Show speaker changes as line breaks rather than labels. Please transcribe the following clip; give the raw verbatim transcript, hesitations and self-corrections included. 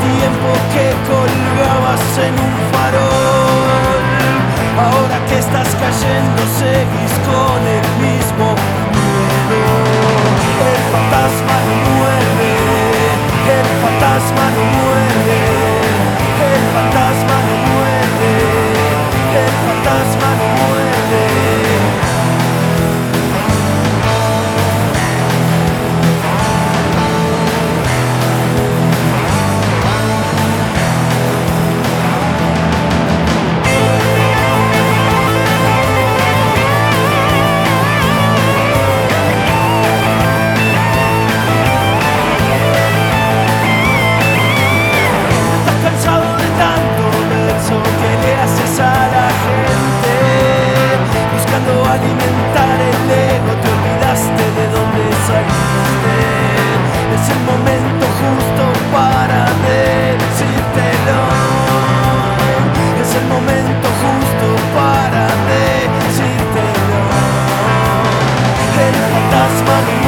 tiempo que colgabas en un farol. Ahora que estás cayendo seguís con el mismo miedo. El fantasma no muere, el fantasma no muere, el fantasma no muere, el fantasma no muere. Alimentar el ego, te olvidaste de dónde saliste. Es el momento justo para decírtelo. Es el momento justo para decírtelo. El fantasma